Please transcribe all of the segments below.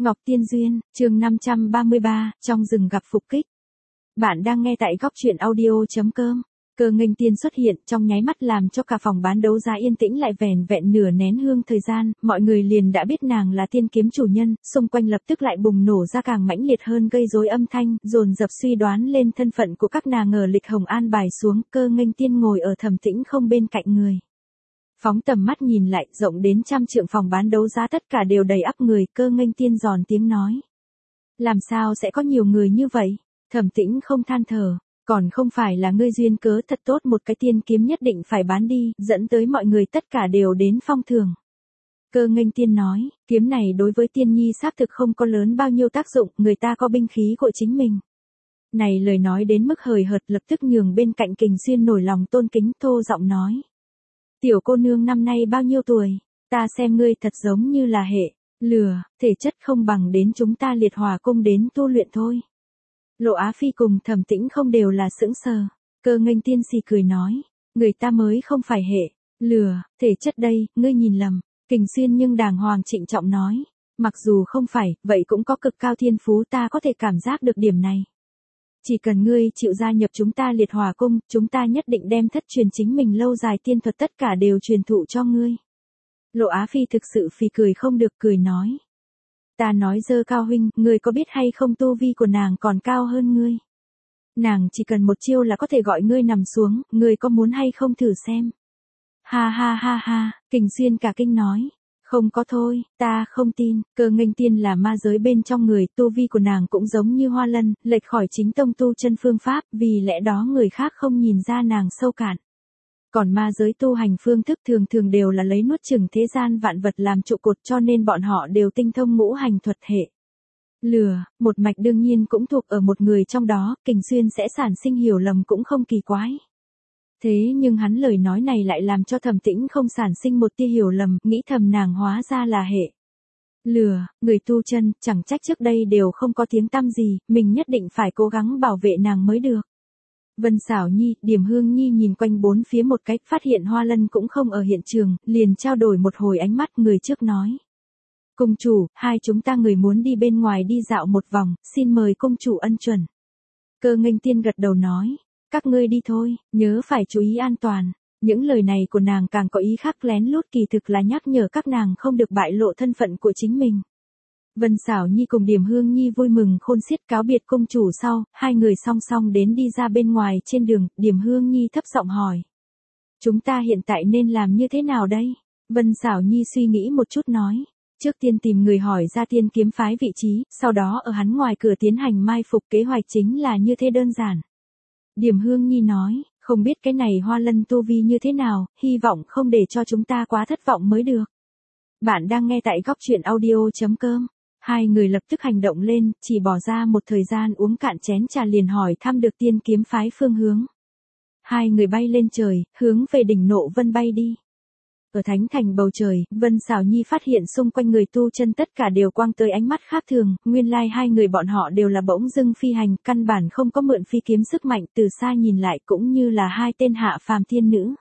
Ngọc Tiên Duyên, chương 533, trong rừng gặp phục kích. Bạn đang nghe tại góc truyện audio.com. Cơ nghênh tiên xuất hiện trong nháy mắt làm cho cả phòng bán đấu giá yên tĩnh lại vẻn vẹn nửa nén hương thời gian, mọi người liền đã biết nàng là tiên kiếm chủ nhân, xung quanh lập tức lại bùng nổ ra càng mãnh liệt hơn gây rối âm thanh, dồn dập suy đoán lên thân phận của các nàng ở lịch hồng an bài xuống, cơ nghênh tiên ngồi ở Thẩm Tĩnh không bên cạnh người. Phóng tầm mắt nhìn lại, rộng đến 100 trượng phòng bán đấu giá tất cả đều đầy ắp người, cơ nghênh tiên giòn tiếng nói. Làm sao sẽ có nhiều người như vậy? Thẩm Tĩnh không than thở, còn không phải là ngươi duyên cớ thật tốt một cái tiên kiếm nhất định phải bán đi, dẫn tới mọi người tất cả đều đến phong thưởng. Cơ nghênh tiên nói, kiếm này đối với tiên nhi xác thực không có lớn bao nhiêu tác dụng, người ta có binh khí của chính mình. Này lời nói đến mức hời hợt lập tức nhường bên cạnh Kình Xuyên nổi lòng tôn kính thô giọng nói. Tiểu cô nương năm nay bao nhiêu tuổi, ta xem ngươi thật giống như là hệ, lừa, thể chất không bằng đến chúng ta Liệt Hỏa cung đến tu luyện thôi. Lộ Á Phi cùng Thẩm Tĩnh không đều là sững sờ, cơ nghênh tiên xì cười nói, người ta mới không phải hệ, lừa, thể chất đây, ngươi nhìn lầm. Kình Xuyên nhưng đàng hoàng trịnh trọng nói, mặc dù không phải, vậy cũng có cực cao thiên phú, ta có thể cảm giác được điểm này. Chỉ cần ngươi chịu gia nhập chúng ta Liệt Hỏa cung, chúng ta nhất định đem thất truyền chính mình lâu dài tiên thuật tất cả đều truyền thụ cho ngươi. Lộ Á Phi thực sự phì cười không được, cười nói. Ta nói dơ cao huynh, ngươi có biết hay không tu vi của nàng còn cao hơn ngươi. Nàng chỉ cần một chiêu là có thể gọi ngươi nằm xuống, ngươi có muốn hay không thử xem. Ha ha ha ha, Kình Xuyên cả kinh nói. Không có thôi, ta không tin, cơ nghênh tiên là ma giới bên trong người, tu vi của nàng cũng giống như Hoa Lân, lệch khỏi chính tông tu chân phương pháp, vì lẽ đó người khác không nhìn ra nàng sâu cạn. Còn ma giới tu hành phương thức thường thường đều là lấy nuốt chửng thế gian vạn vật làm trụ cột, cho nên bọn họ đều tinh thông ngũ hành thuật hệ. Lừa, một mạch đương nhiên cũng thuộc ở một người trong đó, Kình Xuyên sẽ sản sinh hiểu lầm cũng không kỳ quái. Thế nhưng hắn lời nói này lại làm cho Thẩm Tĩnh không sản sinh một tia hiểu lầm, nghĩ thầm nàng hóa ra là hệ. Lừa, người tu chân, chẳng trách trước đây đều không có tiếng tăm gì, mình nhất định phải cố gắng bảo vệ nàng mới được. Vân Xảo Nhi, Điểm Hương Nhi nhìn quanh bốn phía một cách, phát hiện Hoa Lân cũng không ở hiện trường, liền trao đổi một hồi ánh mắt, người trước nói. Cung chủ, hai chúng ta người muốn đi bên ngoài đi dạo một vòng, xin mời cung chủ ân chuẩn. Cơ nghênh tiên gật đầu nói. Các ngươi đi thôi, nhớ phải chú ý an toàn. Những lời này của nàng càng có ý khác lén lút, kỳ thực là nhắc nhở các nàng không được bại lộ thân phận của chính mình. Vân Xảo Nhi cùng Điểm Hương Nhi vui mừng khôn xiết cáo biệt công chủ sau, hai người song song đến đi ra bên ngoài trên đường, Điểm Hương Nhi thấp giọng hỏi. Chúng ta hiện tại nên làm như thế nào đây? Vân Xảo Nhi suy nghĩ một chút nói. Trước tiên tìm người hỏi ra tiên kiếm phái vị trí, sau đó ở hắn ngoài cửa tiến hành mai phục, kế hoạch chính là như thế đơn giản. Điểm Hương Nhi nói, không biết cái này Hoa Lân tu vi như thế nào, hy vọng không để cho chúng ta quá thất vọng mới được. Bạn đang nghe tại góc truyện audio.com. Hai người lập tức hành động lên, chỉ bỏ ra một thời gian uống cạn chén trà liền hỏi thăm được tiên kiếm phái phương hướng. Hai người bay lên trời, hướng về đỉnh Nộ Vân bay đi. Ở thánh thành bầu trời, Vân Xảo Nhi phát hiện xung quanh người tu chân tất cả đều quang tới ánh mắt khác thường, nguyên lai hai người bọn họ đều là bỗng dưng phi hành, căn bản không có mượn phi kiếm sức mạnh, từ xa nhìn lại cũng như là hai tên hạ phàm thiên nữ.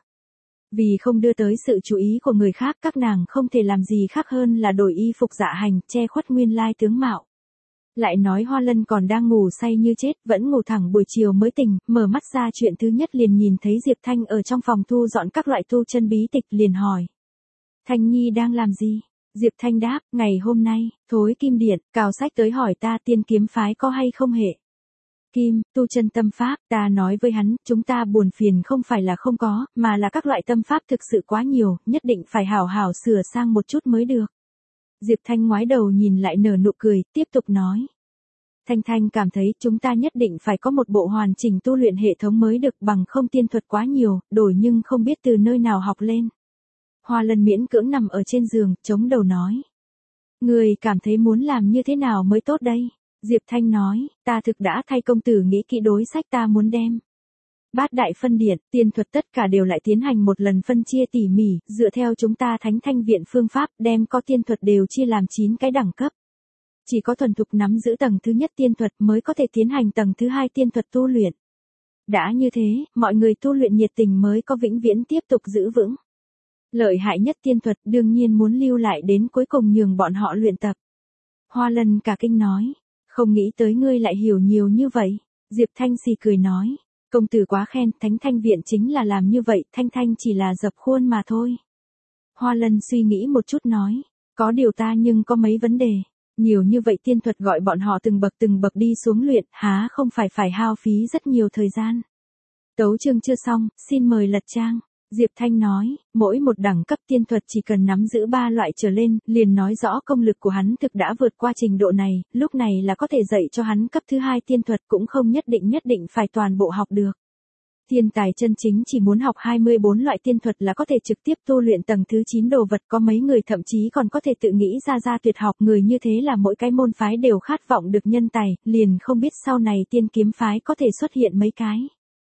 Vì không đưa tới sự chú ý của người khác, các nàng không thể làm gì khác hơn là đổi y phục dạ hành, che khuất nguyên lai tướng mạo. Lại nói Hoa Lân còn đang ngủ say như chết, vẫn ngủ thẳng buổi chiều mới tỉnh, mở mắt ra chuyện thứ nhất liền nhìn thấy Diệp Thanh ở trong phòng thu dọn các loại tu chân bí tịch, liền hỏi. Thanh Nhi đang làm gì? Diệp Thanh đáp, ngày hôm nay, Thối Kim Điện, cào sách tới hỏi ta tiên kiếm phái có hay không hệ. Kim, tu chân tâm pháp, ta nói với hắn, chúng ta buồn phiền không phải là không có, mà là các loại tâm pháp thực sự quá nhiều, nhất định phải hảo hảo sửa sang một chút mới được. Diệp Thanh ngoái đầu nhìn lại nở nụ cười, tiếp tục nói. Thanh Thanh cảm thấy chúng ta nhất định phải có một bộ hoàn chỉnh tu luyện hệ thống mới được, bằng không tiên thuật quá nhiều, đổi nhưng không biết từ nơi nào học lên. Hoa Lân miễn cưỡng nằm ở trên giường, chống đầu nói. Người cảm thấy muốn làm như thế nào mới tốt đây? Diệp Thanh nói, ta thực đã thay công tử nghĩ kỹ đối sách ta muốn đem. Bát đại phân điện, tiên thuật tất cả đều lại tiến hành một lần phân chia tỉ mỉ, dựa theo chúng ta Thánh Thanh viện phương pháp, đem có tiên thuật đều chia làm 9 cái đẳng cấp. Chỉ có thuần thục nắm giữ tầng thứ nhất tiên thuật mới có thể tiến hành tầng thứ hai tiên thuật tu luyện. Đã như thế, mọi người tu luyện nhiệt tình mới có vĩnh viễn tiếp tục giữ vững. Lợi hại nhất tiên thuật đương nhiên muốn lưu lại đến cuối cùng nhường bọn họ luyện tập. Hoa Lân cả kinh nói. Không nghĩ tới ngươi lại hiểu nhiều như vậy. Diệp Thanh xì cười nói. Công tử quá khen, Thánh Thanh viện chính là làm như vậy, Thanh Thanh chỉ là dập khuôn mà thôi. Hoa Lân suy nghĩ một chút nói. Có điều ta nhưng có mấy vấn đề. Nhiều như vậy tiên thuật gọi bọn họ từng bậc đi xuống luyện, há không phải hao phí rất nhiều thời gian. Tấu chương chưa xong, xin mời lật trang. Diệp Thanh nói, mỗi một đẳng cấp tiên thuật chỉ cần nắm giữ 3 loại trở lên, liền nói rõ công lực của hắn thực đã vượt qua trình độ này, lúc này là có thể dạy cho hắn cấp thứ 2 tiên thuật cũng không nhất định phải toàn bộ học được. Thiên tài chân chính chỉ muốn học 24 loại tiên thuật là có thể trực tiếp tu luyện tầng thứ 9 đồ vật, có mấy người thậm chí còn có thể tự nghĩ ra tuyệt học, người như thế là mỗi cái môn phái đều khát vọng được nhân tài, liền không biết sau này tiên kiếm phái có thể xuất hiện mấy cái.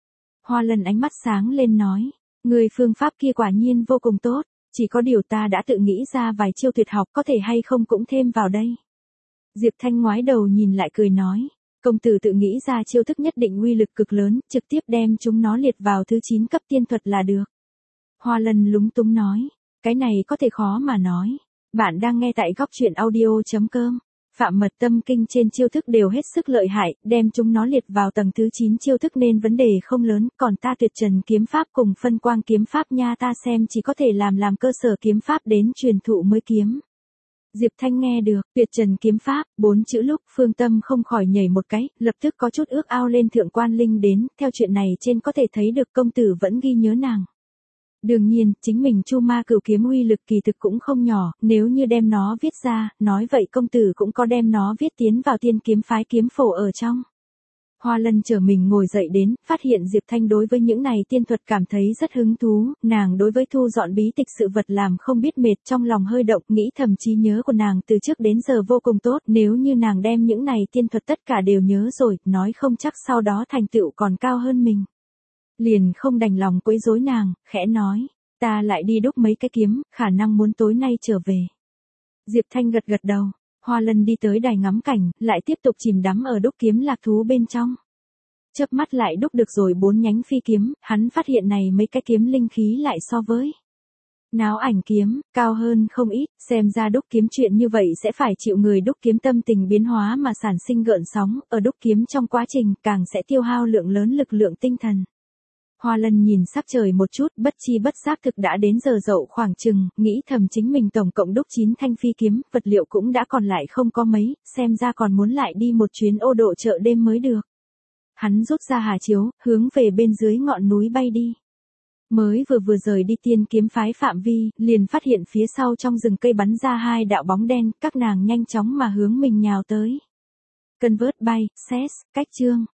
Hoa Lân ánh mắt sáng lên nói, người phương pháp kia quả nhiên vô cùng tốt, chỉ có điều ta đã tự nghĩ ra vài chiêu tuyệt học, có thể hay không cũng thêm vào đây. Diệp Thanh ngoái đầu nhìn lại cười nói, công tử tự nghĩ ra chiêu thức nhất định uy lực cực lớn, trực tiếp đem chúng nó liệt vào thứ 9 cấp tiên thuật là được. Hoa Lân lúng túng nói, cái này có thể khó mà nói. Bạn đang nghe tại góc truyện audio.com. Phạm Mật Tâm Kinh trên chiêu thức đều hết sức lợi hại, đem chúng nó liệt vào tầng thứ 9 chiêu thức nên vấn đề không lớn, còn ta Tuyệt Trần kiếm pháp cùng Phân Quang kiếm pháp nha, ta xem chỉ có thể làm cơ sở kiếm pháp đến truyền thụ mới kiếm. Diệp Thanh nghe được, Tuyệt Trần kiếm pháp, 4 chữ lúc Phương Tâm không khỏi nhảy một cái, lập tức có chút ước ao lên Thượng Quan Linh đến, theo chuyện này trên có thể thấy được công tử vẫn ghi nhớ nàng. Đương nhiên, chính mình Chu Ma Cửu kiếm uy lực kỳ thực cũng không nhỏ, nếu như đem nó viết ra, nói vậy công tử cũng có đem nó viết tiến vào tiên kiếm phái kiếm phổ ở trong. Hoa Lân trở mình ngồi dậy đến, phát hiện Diệp Thanh đối với những này tiên thuật cảm thấy rất hứng thú, nàng đối với thu dọn bí tịch sự vật làm không biết mệt, trong lòng hơi động, nghĩ thầm trí nhớ của nàng từ trước đến giờ vô cùng tốt, nếu như nàng đem những này tiên thuật tất cả đều nhớ rồi, nói không chắc sau đó thành tựu còn cao hơn mình. Liền không đành lòng quấy rối nàng, khẽ nói, ta lại đi đúc mấy cái kiếm, khả năng muốn tối nay trở về. Diệp Thanh gật đầu. Hoa Lân đi tới đài ngắm cảnh, lại tiếp tục chìm đắm ở đúc kiếm lạc thú bên trong. Chớp mắt lại đúc được rồi 4 nhánh phi kiếm, hắn phát hiện này mấy cái kiếm linh khí lại so với Náo Ảnh kiếm, cao hơn không ít, xem ra đúc kiếm chuyện như vậy sẽ phải chịu người đúc kiếm tâm tình biến hóa mà sản sinh gợn sóng, ở đúc kiếm trong quá trình càng sẽ tiêu hao lượng lớn lực lượng tinh thần. Hoa Lân nhìn sắc trời một chút, bất chi bất giác thực đã đến giờ dậu khoảng chừng, nghĩ thầm chính mình tổng cộng đúc 9 thanh phi kiếm, vật liệu cũng đã còn lại không có mấy, xem ra còn muốn lại đi một chuyến ô độ chợ đêm mới được. Hắn rút ra hà chiếu, hướng về bên dưới ngọn núi bay đi. Mới vừa rời đi tiên kiếm phái phạm vi, liền phát hiện phía sau trong rừng cây bắn ra 2 đạo bóng đen, các nàng nhanh chóng mà hướng mình nhào tới. Convert bay, cách chương.